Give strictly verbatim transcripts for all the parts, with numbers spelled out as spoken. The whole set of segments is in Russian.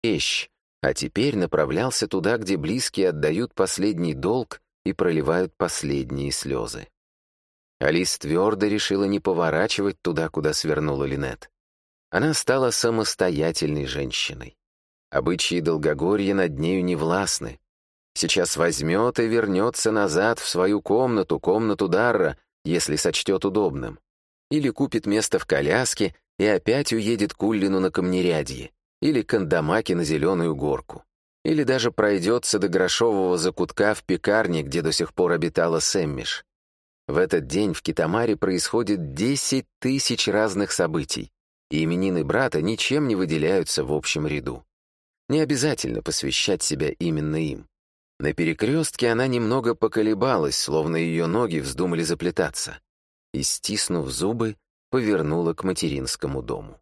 вещь, а теперь направлялся туда, где близкие отдают последний долг и проливают последние слезы. Алис твердо решила не поворачивать туда, куда свернула Линет. Она стала самостоятельной женщиной. Обычаи Долгогорья над нею не властны. Сейчас возьмет и вернется назад в свою комнату, комнату Дарра, если сочтет удобным. Или купит место в коляске и опять уедет к Уллину на Камнерядье, или к Андамаке на Зеленую горку. Или даже пройдется до грошового закутка в пекарне, где до сих пор обитала Сэммиш. В этот день в Китамаре происходит десять тысяч разных событий, и именины брата ничем не выделяются в общем ряду. Не обязательно посвящать себя именно им. На перекрестке она немного поколебалась, словно ее ноги вздумали заплетаться, и, стиснув зубы, повернула к материнскому дому.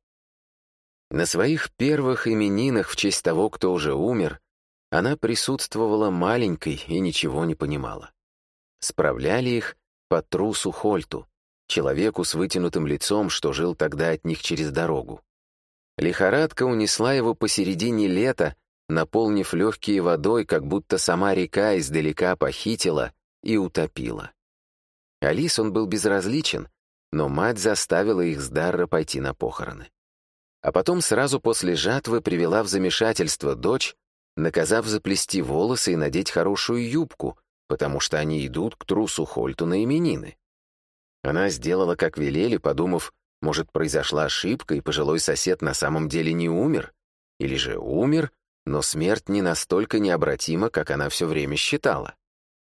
На своих первых именинах в честь того, кто уже умер, она присутствовала маленькой и ничего не понимала. Справляли их по трусу Хольту, человеку с вытянутым лицом, что жил тогда от них через дорогу. Лихорадка унесла его посередине лета, наполнив легкие водой, как будто сама река издалека похитила и утопила. Алис он был безразличен, но мать заставила их с Дарра пойти на похороны. А потом сразу после жатвы привела в замешательство дочь, наказав заплести волосы и надеть хорошую юбку, потому что они идут к трусу Хольту на именины. Она сделала, как велели, подумав, может, произошла ошибка, и пожилой сосед на самом деле не умер, или же умер, но смерть не настолько необратима, как она все время считала.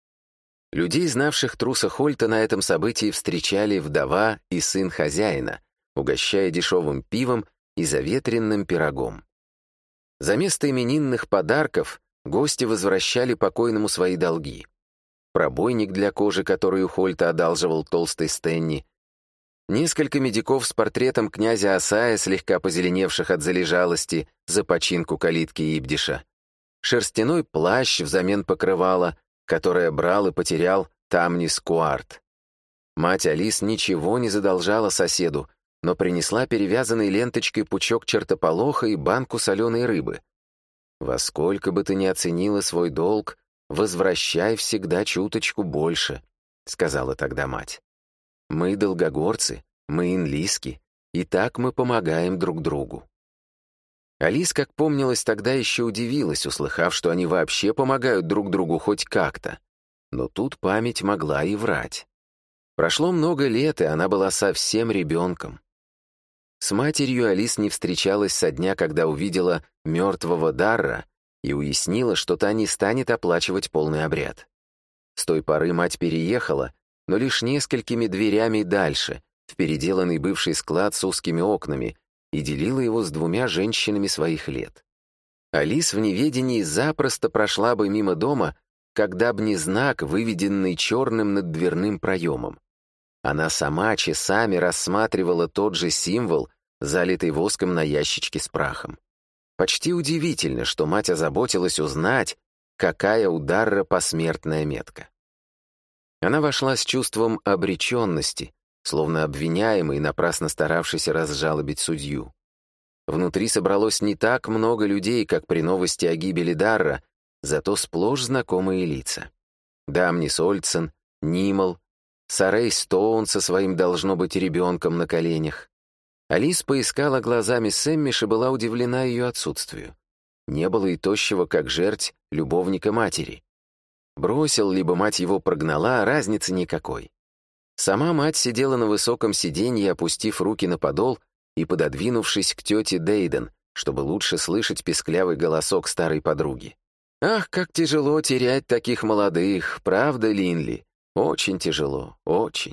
Людей, знавших труса Хольта, на этом событии встречали вдова и сын хозяина, угощая дешевым пивом и заветренным пирогом. За место именинных подарков гости возвращали покойному свои долги. Пробойник для кожи, который у Хольта одалживал толстый Стэнни, несколько медиков с портретом князя Асая, слегка позеленевших от залежалости за починку калитки Ибдиша, шерстяной плащ взамен покрывала, которое брал и потерял Тамнис Куарт. Мать Алис ничего не задолжала соседу, но принесла перевязанной ленточкой пучок чертополоха и банку соленой рыбы. «Во сколько бы ты ни оценила свой долг, возвращай всегда чуточку больше», — сказала тогда мать. «Мы долгогорцы, мы инлиски, и так мы помогаем друг другу». Алис, как помнилось, тогда еще удивилась, услыхав, что они вообще помогают друг другу хоть как-то. Но тут память могла и врать. Прошло много лет, и она была совсем ребенком. С матерью Алис не встречалась со дня, когда увидела мертвого Дарра и уяснила, что та не станет оплачивать полный обряд. С той поры мать переехала, но лишь несколькими дверями дальше, в переделанный бывший склад с узкими окнами, и делила его с двумя женщинами своих лет. Алис в неведении запросто прошла бы мимо дома, когда б не знак, выведенный черным над дверным проемом. Она сама часами рассматривала тот же символ, залитый воском на ящичке с прахом. Почти удивительно, что мать озаботилась узнать, какая у Дарра посмертная метка. Она вошла с чувством обреченности, словно обвиняемый, напрасно старавшийся разжалобить судью. Внутри собралось не так много людей, как при новости о гибели Дарра, зато сплошь знакомые лица. Дамнис Ольдсен, Нимал, Сарей Стоун со своим, должно быть, ребенком на коленях. Алис поискала глазами Сэммиш и была удивлена ее отсутствию. Не было и тощего, как жерть, любовника матери. Бросил, либо мать его прогнала, разницы никакой. Сама мать сидела на высоком сиденье, опустив руки на подол и пододвинувшись к тете Дейден, чтобы лучше слышать песклявый голосок старой подруги. «Ах, как тяжело терять таких молодых, правда, Линли? Очень тяжело, очень».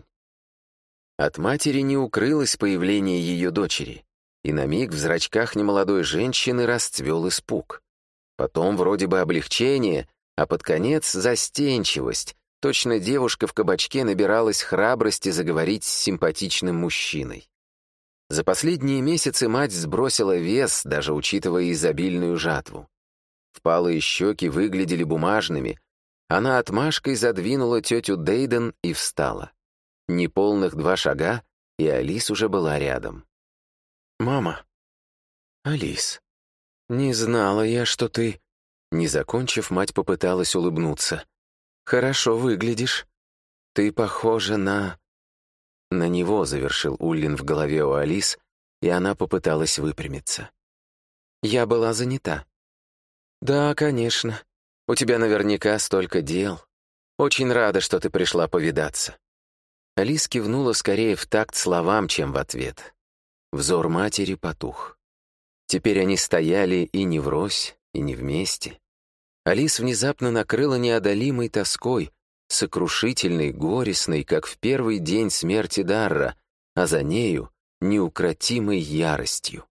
От матери не укрылось появление ее дочери, и на миг в зрачках немолодой женщины расцвел испуг. Потом вроде бы облегчение, а под конец застенчивость. Точно девушка в кабачке набиралась храбрости заговорить с симпатичным мужчиной. За последние месяцы мать сбросила вес, даже учитывая изобильную жатву. Впалые щеки выглядели бумажными. Она отмашкой задвинула тетю Дейден и встала. Неполных два шага, и Алис уже была рядом. «Мама! Алис!» «Не знала я, что ты...» Не закончив, мать попыталась улыбнуться. «Хорошо выглядишь. Ты похожа на...» На него завершил Уллин в голове у Алис, и она попыталась выпрямиться. «Я была занята». «Да, конечно. У тебя наверняка столько дел. Очень рада, что ты пришла повидаться». Алис кивнула скорее в такт словам, чем в ответ. Взор матери потух. Теперь они стояли и не врозь, и не вместе. Алис внезапно накрыла неодолимой тоской, сокрушительной, горестной, как в первый день смерти Дарра, а за нею — неукротимой яростью.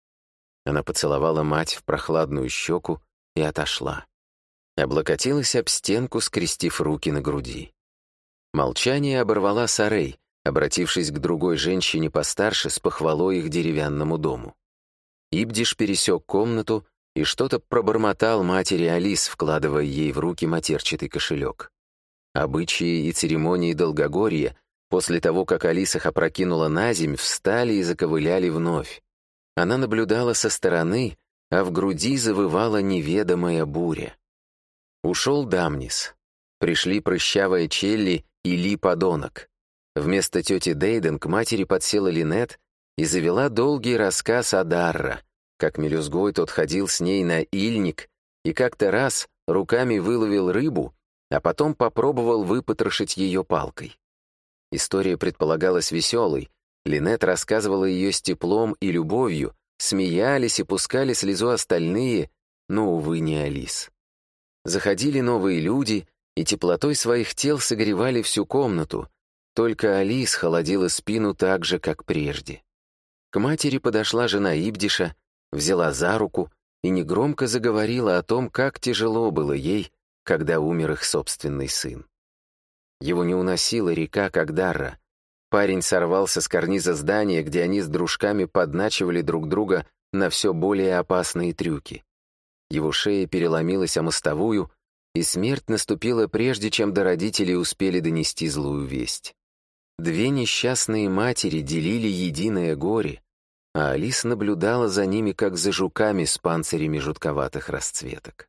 Она поцеловала мать в прохладную щеку и отошла. Облокотилась об стенку, скрестив руки на груди. Молчание оборвала Сарей, обратившись к другой женщине постарше с похвалой их деревянному дому. Ибдиш пересек комнату и что-то пробормотал матери Алис, вкладывая ей в руки матерчатый кошелек. Обычаи и церемонии Долгогорья, после того, как Алис их опрокинула наземь, встали и заковыляли вновь. Она наблюдала со стороны, а в груди завывала неведомая буря. Ушел Дамнис. Пришли прыщавая Челли и Ли-подонок. Вместо тети Дейден к матери подсела Линет и завела долгий рассказ о Дарра, как мелюзгой тот ходил с ней на ильник и как-то раз руками выловил рыбу, а потом попробовал выпотрошить ее палкой. История предполагалась веселой, Линет рассказывала ее с теплом и любовью, смеялись и пускали слезу остальные, но, увы, не Алис. Заходили новые люди и теплотой своих тел согревали всю комнату, только Алис холодила спину так же, как прежде. К матери подошла жена Ибдиша, взяла за руку и негромко заговорила о том, как тяжело было ей, когда умер их собственный сын. Его не уносила река, как Дарра. Парень сорвался с карниза здания, где они с дружками подначивали друг друга на все более опасные трюки. Его шея переломилась о мостовую, и смерть наступила прежде, чем до родителей успели донести злую весть. Две несчастные матери делили единое горе, а Алис наблюдала за ними, как за жуками с панцирями жутковатых расцветок.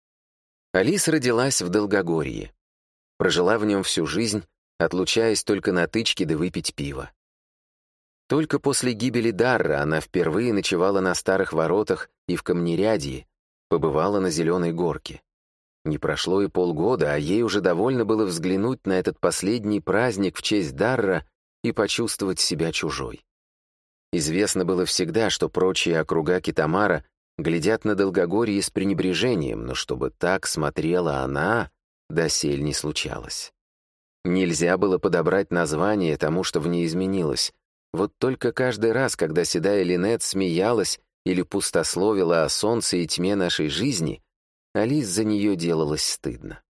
Алис родилась в Долгогорье. Прожила в нем всю жизнь, отлучаясь только на тычки да выпить пиво. Только после гибели Дарра она впервые ночевала на Старых Воротах и в Камнерядье, побывала на Зеленой Горке. Не прошло и полгода, а ей уже довольно было взглянуть на этот последний праздник в честь Дарра и почувствовать себя чужой. Известно было всегда, что прочие округа Китамара глядят на Долгогорье с пренебрежением, но чтобы так смотрела она, досель не случалось. Нельзя было подобрать название тому, что в ней изменилось. Вот только каждый раз, когда седая Линет смеялась или пустословила о солнце и тьме нашей жизни, Алис за нее делалось стыдно.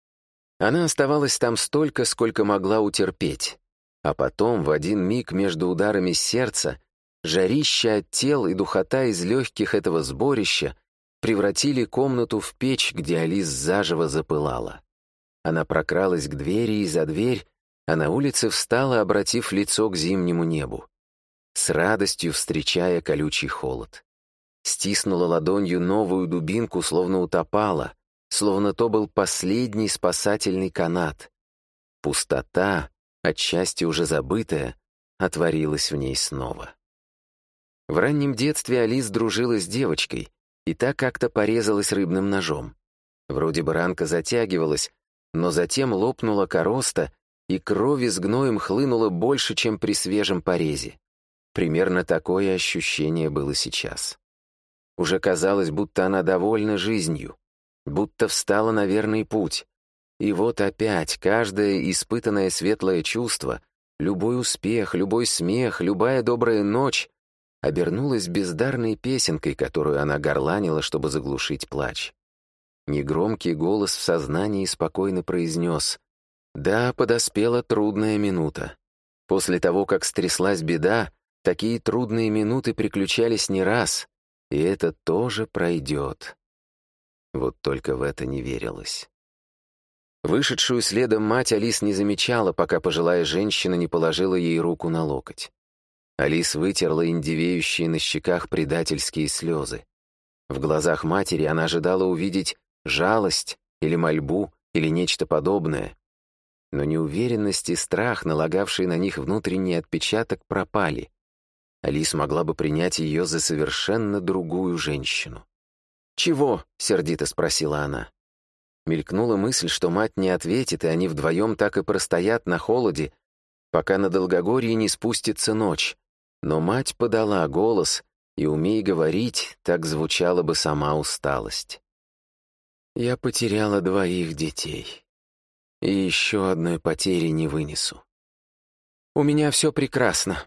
Она оставалась там столько, сколько могла утерпеть, а потом, в один миг между ударами сердца, жарища от тел и духота из легких этого сборища превратили комнату в печь, где Алис заживо запылала. Она прокралась к двери и за дверь, а на улице встала, обратив лицо к зимнему небу, с радостью встречая колючий холод. Стиснула ладонью новую дубинку, словно утопала, словно то был последний спасательный канат. Пустота, отчасти уже забытая, отворилась в ней снова. В раннем детстве Алис дружила с девочкой, и та как-то порезалась рыбным ножом. Вроде бы ранка затягивалась, но затем лопнула короста, и крови с гноем хлынуло больше, чем при свежем порезе. Примерно такое ощущение было сейчас. Уже казалось, будто она довольна жизнью, будто встала на верный путь. И вот опять каждое испытанное светлое чувство, любой успех, любой смех, любая добрая ночь обернулась бездарной песенкой, которую она горланила, чтобы заглушить плач. Негромкий голос в сознании спокойно произнес: «Да, подоспела трудная минута. После того, как стряслась беда, такие трудные минуты приключались не раз, и это тоже пройдет». Вот только в это не верилось. Вышедшую следом мать Алис не замечала, пока пожилая женщина не положила ей руку на локоть. Алис вытерла индивеющие на щеках предательские слезы. В глазах матери она ожидала увидеть жалость или мольбу или нечто подобное. Но неуверенность и страх, налагавшие на них внутренний отпечаток, пропали. Алис могла бы принять ее за совершенно другую женщину. «Чего?» — сердито спросила она. Мелькнула мысль, что мать не ответит, и они вдвоем так и простоят на холоде, пока на Долгогорье не спустится ночь. Но мать подала голос, и, умей говорить, так звучала бы сама усталость. «Я потеряла двоих детей, и еще одной потери не вынесу. У меня все прекрасно,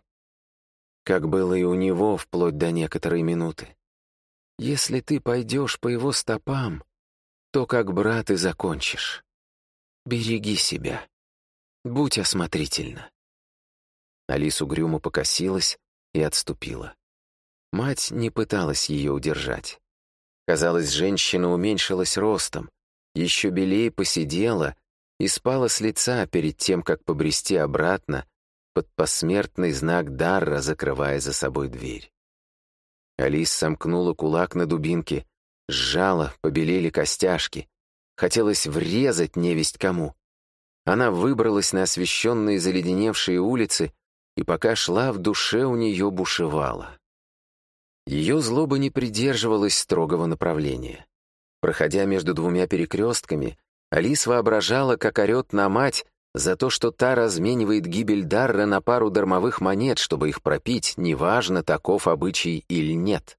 как было и у него вплоть до некоторой минуты. Если ты пойдешь по его стопам, то как брат и закончишь. Береги себя. Будь осмотрительна». Алис угрюмо покосилась и отступила. Мать не пыталась ее удержать. Казалось, женщина уменьшилась ростом, еще белее посидела и спала с лица перед тем, как побрести обратно под посмертный знак Дарра, закрывая за собой дверь. Алис сомкнула кулак на дубинке, сжала, побелели костяшки. Хотелось врезать невесть кому. Она выбралась на освещенные заледеневшие улицы, и пока шла, в душе у нее бушевала. Ее злоба не придерживалась строгого направления. Проходя между двумя перекрестками, Алис воображала, как орет на мать за то, что та разменивает гибель Дарра на пару дармовых монет, чтобы их пропить, неважно, таков обычай или нет.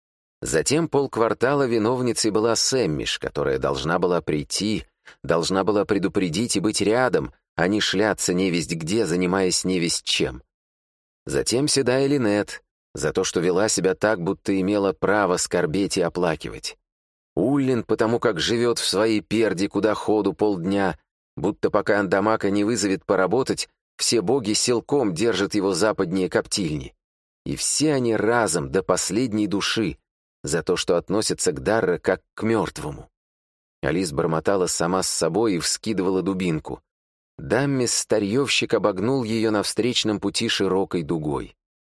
Затем полквартала виновницей была Сэммиш, которая должна была прийти, должна была предупредить и быть рядом, а не шляться невесть где, занимаясь невесть чем. Затем седая Линет, за то, что вела себя так, будто имела право скорбеть и оплакивать. Уллин, потому как живет в своей перде, куда ходу полдня, будто пока Андамака не вызовет поработать, все боги силком держат его западнее коптильни. И все они разом, до последней души, за то, что относятся к Дарра как к мертвому. Алис бормотала сама с собой и вскидывала дубинку. Даммис-старьевщик обогнул ее на встречном пути широкой дугой.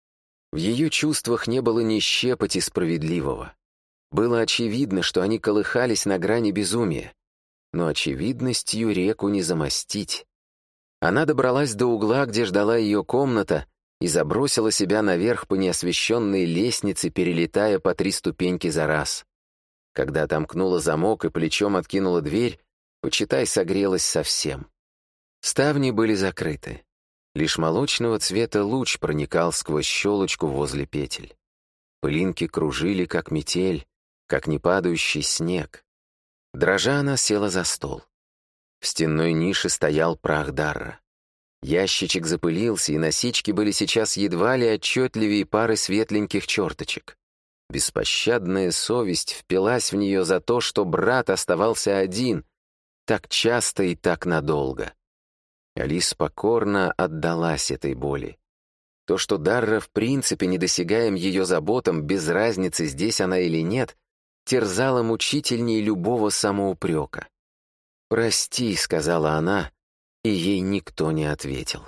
В ее чувствах не было ни щепоти справедливого. Было очевидно, что они колыхались на грани безумия. Но очевидностью реку не замостить. Она добралась до угла, где ждала ее комната, и забросила себя наверх по неосвещенной лестнице, перелетая по три ступеньки за раз. Когда отомкнула замок и плечом откинула дверь, почитай, согрелась совсем. Ставни были закрыты. Лишь молочного цвета луч проникал сквозь щелочку возле петель. Пылинки кружили, как метель, как непадающий снег. Дрожа, она села за стол. В стенной нише стоял прах Дарра. Ящичек запылился, и носички были сейчас едва ли отчетливее пары светленьких черточек. Беспощадная совесть впилась в нее за то, что брат оставался один, так часто и так надолго. Алис покорно отдалась этой боли. То, что Дарра в принципе недосягаем ее заботам, без разницы, здесь она или нет, терзало мучительнее любого самоупрека. «Прости», — сказала она, и ей никто не ответил.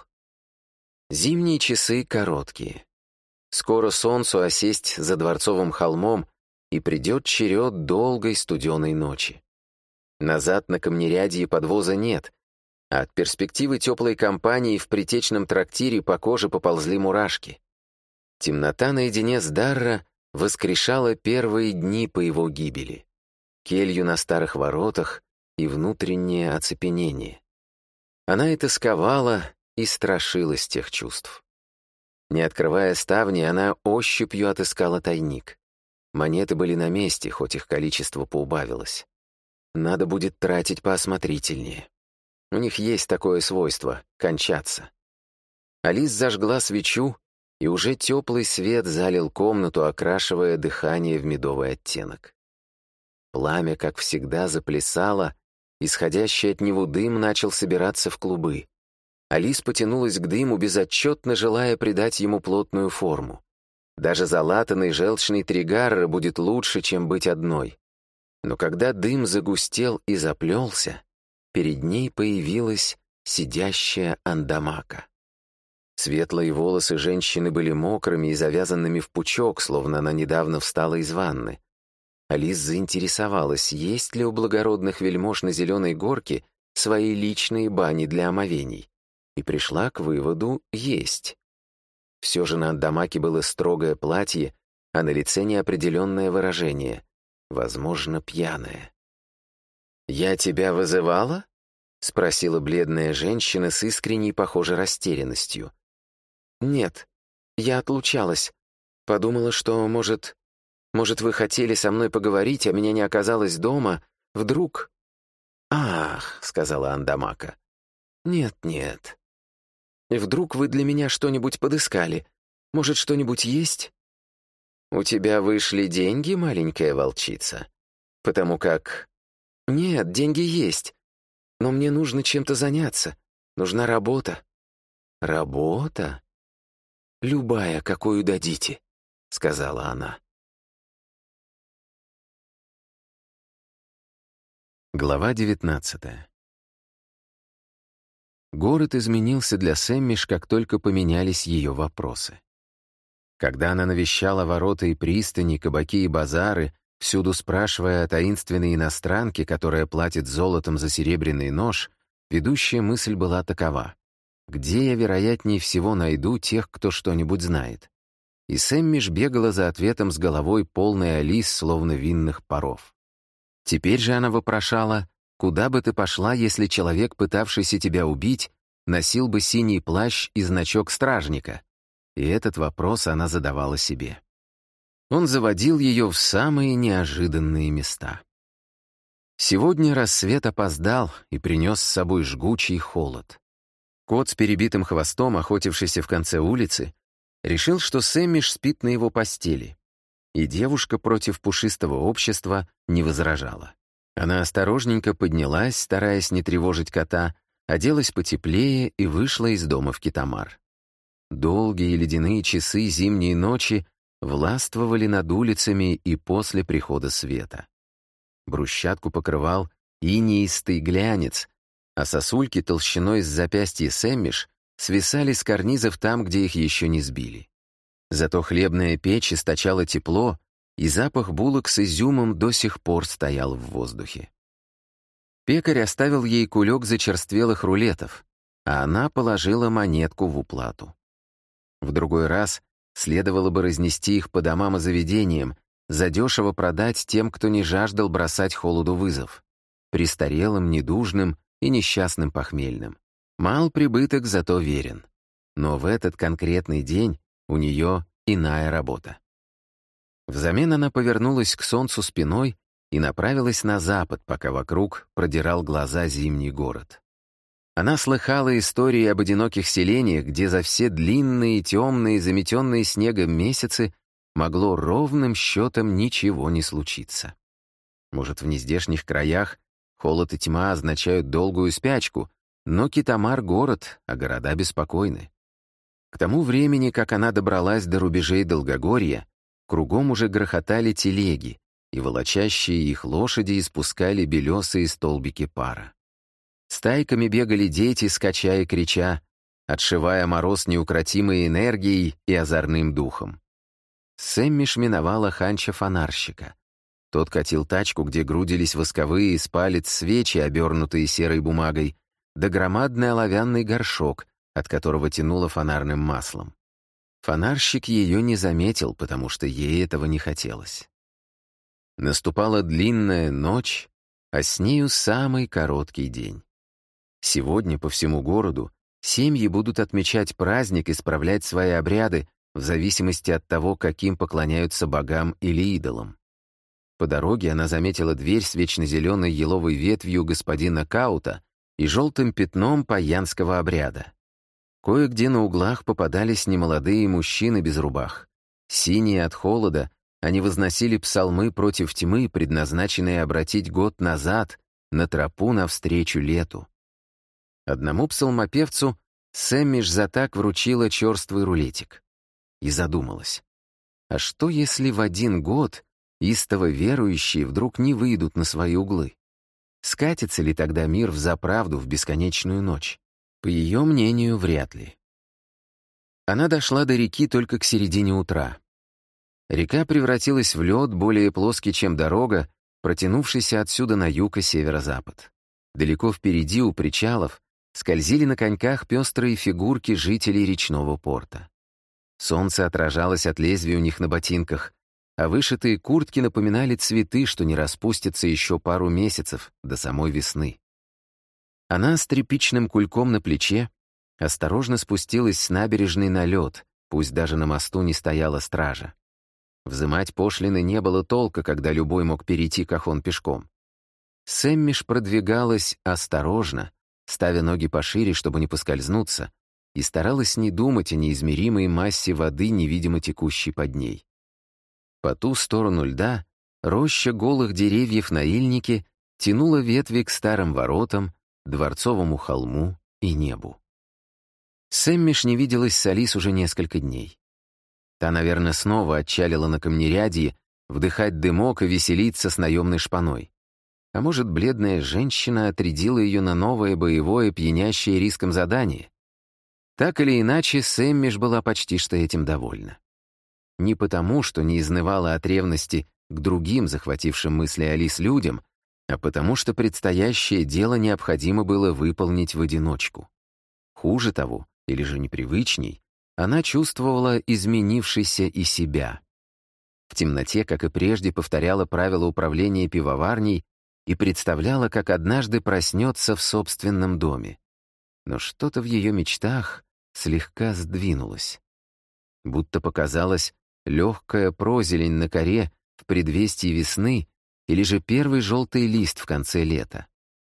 Зимние часы короткие. Скоро солнцу осесть за Дворцовым холмом, и придет черед долгой студеной ночи. Назад на Камнерядье подвоза нет, а от перспективы теплой компании в притечном трактире по коже поползли мурашки. Темнота наедине с Дарра воскрешала первые дни по его гибели, келью на старых воротах и внутреннее оцепенение. Она и тосковала, и страшилась тех чувств. Не открывая ставни, она ощупью отыскала тайник. Монеты были на месте, хоть их количество поубавилось. Надо будет тратить поосмотрительнее. У них есть такое свойство — кончаться. Алис зажгла свечу, и уже теплый свет залил комнату, окрашивая дыхание в медовый оттенок. Пламя, как всегда, заплясало, исходящий от него дым начал собираться в клубы. Алис потянулась к дыму, безотчетно желая придать ему плотную форму. Даже залатанный желчный тригарра будет лучше, чем быть одной. Но когда дым загустел и заплелся, перед ней появилась сидящая Андамака. Светлые волосы женщины были мокрыми и завязанными в пучок, словно она недавно встала из ванны. Алис заинтересовалась, есть ли у благородных вельмож на Зеленой горке свои личные бани для омовений, и пришла к выводу — есть. Все же на Андамаке было строгое платье, а на лице неопределенное выражение, возможно, пьяное. «Я тебя вызывала?» — спросила бледная женщина с искренней, похожей растерянностью. «Нет, я отлучалась. Подумала, что, может, может, вы хотели со мной поговорить, а меня не оказалось дома. Вдруг...» «Ах», — сказала Андамака. «Нет, нет. И вдруг вы для меня что-нибудь подыскали? Может, что-нибудь есть?» «У тебя вышли деньги, маленькая волчица? Потому как...» «Нет, деньги есть. Но мне нужно чем-то заняться. Нужна работа». «Работа? Любая, какую дадите», — сказала она. Глава девятнадцатая. Город изменился для Сэммиш, как только поменялись ее вопросы. Когда она навещала ворота и пристани, кабаки и базары, всюду спрашивая о таинственной иностранке, которая платит золотом за серебряный нож, ведущая мысль была такова: где я, вероятнее всего, найду тех, кто что-нибудь знает? И Сэммиш бегала за ответом с головой полной Алис, словно винных паров. Теперь же она вопрошала: куда бы ты пошла, если человек, пытавшийся тебя убить, носил бы синий плащ и значок стражника? И этот вопрос она задавала себе. Он заводил ее в самые неожиданные места. Сегодня рассвет опоздал и принес с собой жгучий холод. Кот с перебитым хвостом, охотившийся в конце улицы, решил, что Сэммиш спит на его постели, и девушка против пушистого общества не возражала. Она осторожненько поднялась, стараясь не тревожить кота, оделась потеплее и вышла из дома в Китамар. Долгие ледяные часы зимней ночи властвовали над улицами и после прихода света. Брусчатку покрывал инеистый глянец, а сосульки толщиной с запястья Сэммиш свисали с карнизов там, где их еще не сбили. Зато хлебная печь источала тепло, и запах булок с изюмом до сих пор стоял в воздухе. Пекарь оставил ей кулек зачерствелых рулетов, а она положила монетку в уплату. В другой раз следовало бы разнести их по домам и заведениям, задешево продать тем, кто не жаждал бросать холоду вызов, престарелым, недужным и несчастным похмельным. Мал прибыток, зато верен. Но в этот конкретный день у нее иная работа. Взамен она повернулась к солнцу спиной и направилась на запад, пока вокруг продирал глаза зимний город. Она слыхала истории об одиноких селениях, где за все длинные, темные, заметенные снегом месяцы могло ровным счетом ничего не случиться. Может, в нездешних краях холод и тьма означают долгую спячку, но Китамар — город, а города беспокойны. К тому времени, как она добралась до рубежей Долгогорья, кругом уже грохотали телеги, и волочащие их лошади испускали белесые столбики пара. Стайками бегали дети, скача и крича, отшивая мороз неукротимой энергией и озорным духом. Сэммиш миновала ханча-фонарщика. Тот катил тачку, где грудились восковые из палец свечи, обернутые серой бумагой, да громадный оловянный горшок, от которого тянуло фонарным маслом. Фонарщик ее не заметил, потому что ей этого не хотелось. Наступала длинная ночь, а с нею самый короткий день. Сегодня по всему городу семьи будут отмечать праздник и справлять свои обряды в зависимости от того, каким поклоняются богам или идолам. По дороге она заметила дверь с вечно зеленой еловой ветвью господина Каута и желтым пятном паянского обряда. Кое-где на углах попадались немолодые мужчины без рубах. Синие от холода, они возносили псалмы против тьмы, предназначенные обратить год назад на тропу навстречу лету. Одному псалмопевцу Сэммиш за так вручила черствый рулетик. И задумалась. А что, если в один год истово верующие вдруг не выйдут на свои углы? Скатится ли тогда мир взаправду в бесконечную ночь? По ее мнению, вряд ли. Она дошла до реки только к середине утра. Река превратилась в лед, более плоский, чем дорога, протянувшийся отсюда на юг и северо-запад. Далеко впереди, у причалов, скользили на коньках пестрые фигурки жителей речного порта. Солнце отражалось от лезвия у них на ботинках, а вышитые куртки напоминали цветы, что не распустятся еще пару месяцев до самой весны. Она с тряпичным кульком на плече осторожно спустилась с набережной на лед, пусть даже на мосту не стояла стража. Взымать пошлины не было толка, когда любой мог перейти Кахон пешком. Сэммиш продвигалась осторожно, ставя ноги пошире, чтобы не поскользнуться, и старалась не думать о неизмеримой массе воды, невидимо текущей под ней. По ту сторону льда роща голых деревьев на ильнике тянула ветви к старым воротам, дворцовому холму и небу. Сэммиш не виделась с Алис уже несколько дней. Та, наверное, снова отчалила на камнерядье, вдыхать дымок и веселиться с наемной шпаной. А может, бледная женщина отрядила ее на новое боевое, пьянящее риском задание? Так или иначе, Сэммиш была почти что этим довольна. Не потому, что не изнывала от ревности к другим, захватившим мысли Алис людям, а потому что предстоящее дело необходимо было выполнить в одиночку. Хуже того, или же непривычней, она чувствовала изменившейся и себя. В темноте, как и прежде, повторяла правила управления пивоварней и представляла, как однажды проснется в собственном доме. Но что-то в ее мечтах слегка сдвинулось. Будто показалась легкая прозелень на коре в предвестии весны или же первый желтый лист в конце лета.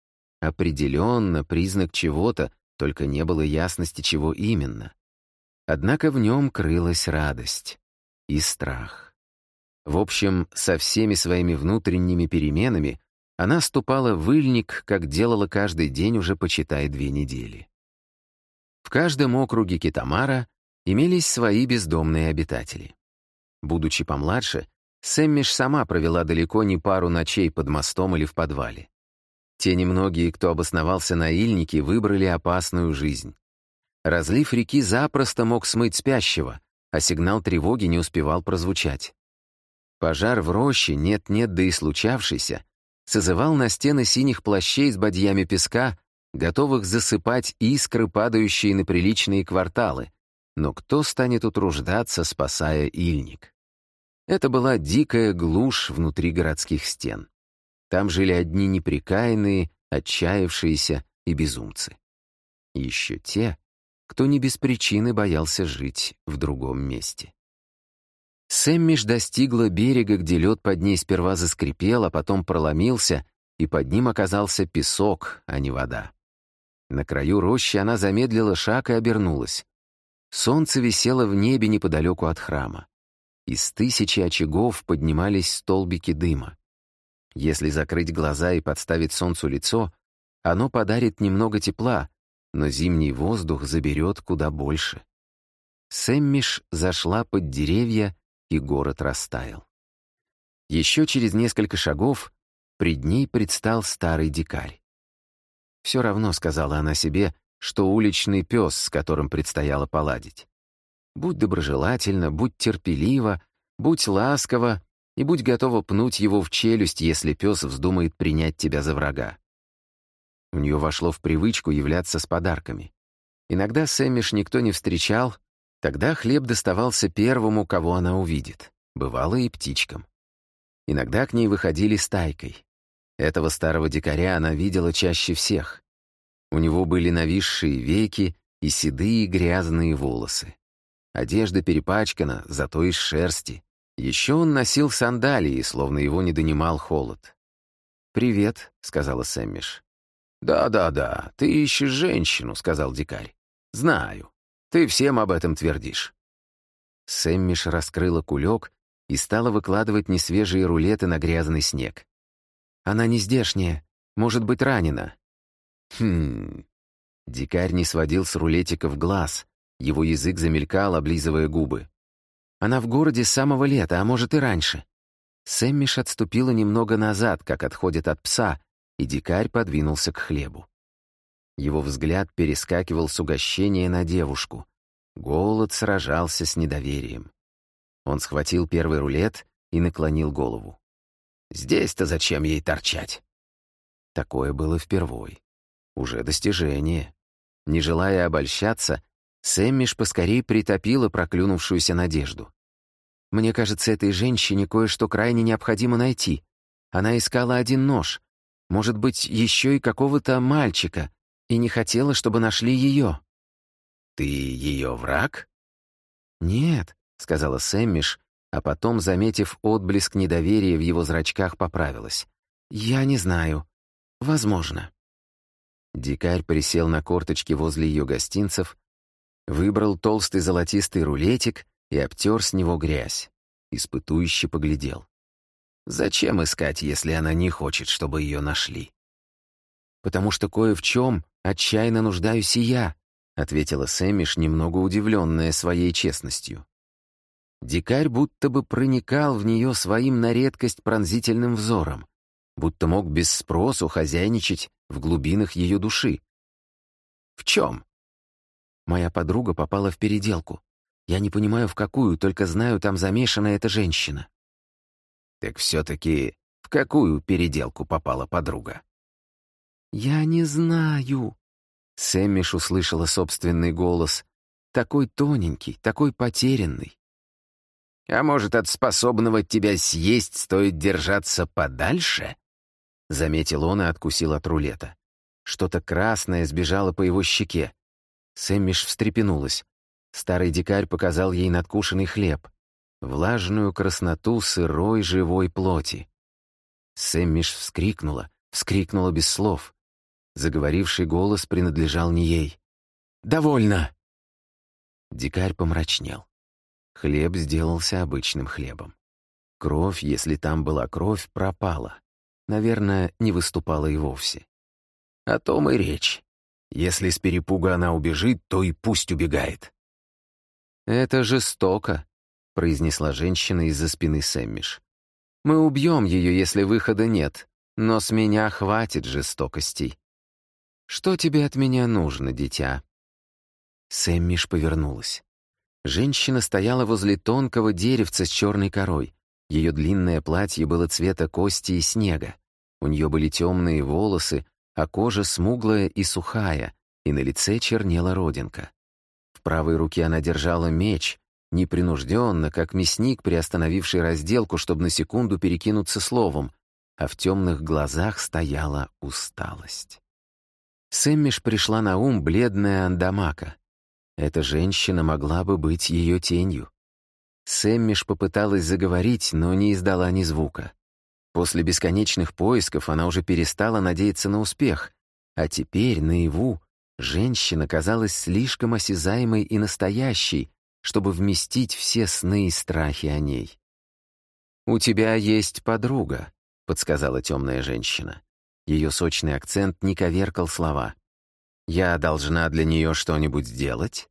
Определенно признак чего-то, только не было ясности, чего именно. Однако в нем крылась радость и страх. В общем, со всеми своими внутренними переменами она ступала в Ильник, как делала каждый день уже, почитай, две недели. В каждом округе Китамара имелись свои бездомные обитатели. Будучи помладше, Сэммиш сама провела далеко не пару ночей под мостом или в подвале. Те немногие, кто обосновался на Ильнике, выбрали опасную жизнь. Разлив реки запросто мог смыть спящего, а сигнал тревоги не успевал прозвучать. Пожар в роще, нет-нет, да и случавшийся, созывал на стены синих плащей с бадьями песка, готовых засыпать искры, падающие на приличные кварталы. Но кто станет утруждаться, спасая Ильник? Это была дикая глушь внутри городских стен. Там жили одни непрекаянные, отчаявшиеся и безумцы. И еще те, кто не без причины боялся жить в другом месте. Сэммиш достигла берега, где лед под ней сперва заскрипел, а потом проломился, и под ним оказался песок, а не вода. На краю рощи она замедлила шаг и обернулась. Солнце висело в небе неподалеку от храма. Из тысячи очагов поднимались столбики дыма. Если закрыть глаза и подставить солнцу лицо, оно подарит немного тепла, но зимний воздух заберет куда больше. Сэммиш зашла под деревья, и город растаял. Еще через несколько шагов пред ней предстал старый дикарь. «Все равно», — сказала она себе, — что уличный пес, с которым предстояло поладить. Будь доброжелательна, будь терпелива, будь ласкова и будь готова пнуть его в челюсть, если пес вздумает принять тебя за врага. У нее вошло в привычку являться с подарками. Иногда Сэммиш никто не встречал, тогда хлеб доставался первому, кого она увидит, бывало и птичкам. Иногда к ней выходили стайкой. Этого старого дикаря она видела чаще всех. У него были нависшие веки и седые грязные волосы. Одежда перепачкана, зато из шерсти. Еще он носил сандалии, словно его не донимал холод. «Привет», — сказала Сэммиш. «Да-да-да, ты ищешь женщину», — сказал дикарь. «Знаю. Ты всем об этом твердишь». Сэммиш раскрыла кулек и стала выкладывать несвежие рулеты на грязный снег. «Она не здешняя, может быть ранена». «Хм...» Дикарь не сводил с рулетиков глаз, его язык замелькал, облизывая губы. «Она в городе с самого лета, а может и раньше». Сэммиш отступила немного назад, как отходит от пса, и дикарь подвинулся к хлебу. Его взгляд перескакивал с угощения на девушку. Голод сражался с недоверием. Он схватил первый рулет и наклонил голову. «Здесь-то зачем ей торчать?» Такое было впервой. Уже достижение. Не желая обольщаться, Сэммиш поскорей притопила проклюнувшуюся надежду. «Мне кажется, этой женщине кое-что крайне необходимо найти. Она искала один нож, может быть, еще и какого-то мальчика, и не хотела, чтобы нашли ее». «Ты ее враг?» «Нет», — сказала Сэммиш, а потом, заметив отблеск недоверия в его зрачках, поправилась. «Я не знаю. Возможно». Дикарь присел на корточки возле ее гостинцев, выбрал толстый золотистый рулетик и обтер с него грязь. Испытующе поглядел. «Зачем искать, если она не хочет, чтобы ее нашли?» «Потому что кое в чем отчаянно нуждаюсь и я», — ответила Сэммиш, немного удивленная своей честностью. Дикарь будто бы проникал в нее своим на редкость пронзительным взором, будто мог без спросу хозяйничать в глубинах ее души. «В чем?» «Моя подруга попала в переделку. Я не понимаю, в какую, только знаю, там замешана эта женщина». «Так все-таки в какую переделку попала подруга?» «Я не знаю». Сэммиш услышала собственный голос. Такой тоненький, такой потерянный. «А может, от способного тебя съесть стоит держаться подальше?» Заметил он и откусил от рулета. Что-то красное сбежало по его щеке. Сэммиш встрепенулась. Старый дикарь показал ей надкушенный хлеб, влажную красноту сырой живой плоти. Сэммиш вскрикнула, вскрикнула без слов. Заговоривший голос принадлежал не ей. «Довольно!» Дикарь помрачнел. Хлеб сделался обычным хлебом. Кровь, если там была кровь, пропала. Наверное, не выступала и вовсе. О том и речь. Если с перепуга она убежит, то и пусть убегает. «Это жестоко», — произнесла женщина из-за спины Сэммиш. «Мы убьем ее, если выхода нет, но с меня хватит жестокостей. Что тебе от меня нужно, дитя?» Сэммиш повернулась. Женщина стояла возле тонкого деревца с черной корой. Ее длинное платье было цвета кости и снега. У нее были темные волосы, а кожа смуглая и сухая, и на лице чернела родинка. В правой руке она держала меч, непринужденно, как мясник, приостановивший разделку, чтобы на секунду перекинуться словом, а в темных глазах стояла усталость. Сэммиш пришла на ум бледная Андамака. Эта женщина могла бы быть ее тенью. Сэммиш попыталась заговорить, но не издала ни звука. После бесконечных поисков она уже перестала надеяться на успех, а теперь, наяву, женщина казалась слишком осязаемой и настоящей, чтобы вместить все сны и страхи о ней. «У тебя есть подруга», — подсказала темная женщина. Ее сочный акцент не коверкал слова. «Я должна для нее что-нибудь сделать?»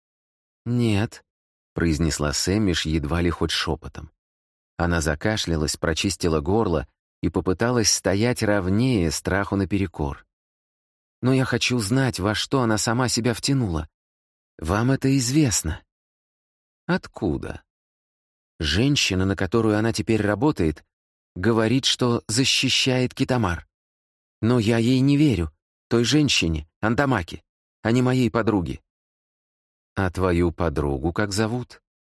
«Нет», — произнесла Сэммиш едва ли хоть шепотом. Она закашлялась, прочистила горло и попыталась стоять ровнее, страху наперекор. «Но я хочу знать, во что она сама себя втянула. Вам это известно». «Откуда?» «Женщина, на которую она теперь работает, говорит, что защищает Китамар. Но я ей не верю, той женщине, Андамаке, а не моей подруге». «А твою подругу как зовут?»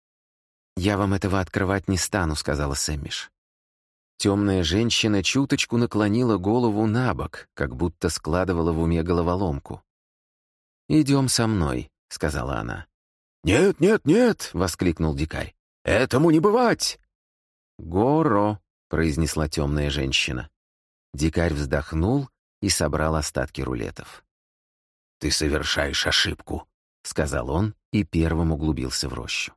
«Я вам этого открывать не стану», — сказала Сэммиш. Темная женщина чуточку наклонила голову на бок, как будто складывала в уме головоломку. «Идем со мной», — сказала она. «Нет, нет, нет!» — воскликнул дикарь. «Этому не бывать!» «Горо», — произнесла темная женщина. Дикарь вздохнул и собрал остатки рулетов. «Ты совершаешь ошибку», — сказал он и первым углубился в рощу.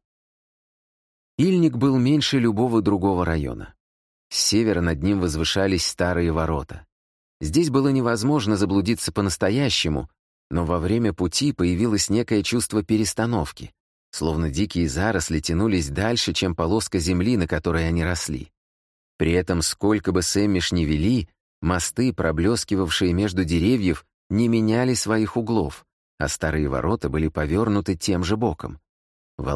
Ильник был меньше любого другого района. С севера над ним возвышались старые ворота. Здесь было невозможно заблудиться по-настоящему, но во время пути появилось некое чувство перестановки, словно дикие заросли тянулись дальше, чем полоска земли, на которой они росли. При этом, сколько бы Сэммиш ни вели, мосты, проблескивавшие между деревьев, не меняли своих углов, а старые ворота были повернуты тем же боком.